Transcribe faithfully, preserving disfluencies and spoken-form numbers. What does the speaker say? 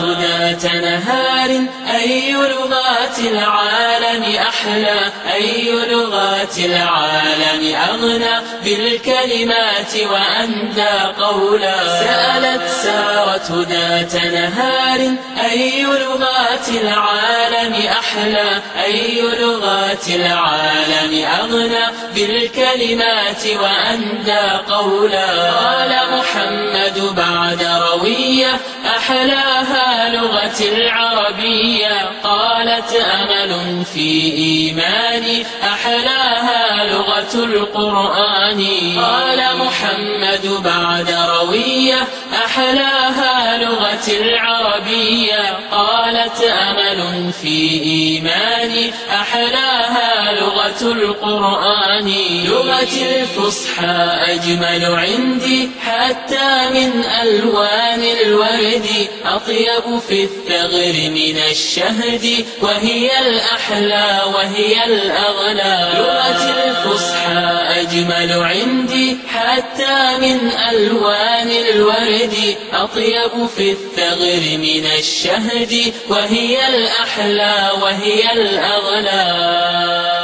ذات نهار. أي لغات العالم أحلى، أي لغات العالم أغنى بالكلمات وأندى قولا. سألت سارة ذات نهار أي لغات العالم أحلى، أي لغات العالم أغنى بالكلمات وأندى قولا. قال محمد بعد روية أحلاها لغة العربية. قالت أمل في إيماني أحلاها لغة القرآن. قال محمد بعد روية أحلاها لغة العربية. قالت أمل في إيماني أحلاها لغة القرآن. لغتي الفصحى أجمل عندي حتى من ألوان الورد. أطيب في الثغر من الشهد وهي الأحلى وهي الأغلى. لغتي الفصحى أجمل عندي حتى من ألوان الورد. أطيب في الثغر من الشهد وهي الأحلى وهي الأغلى.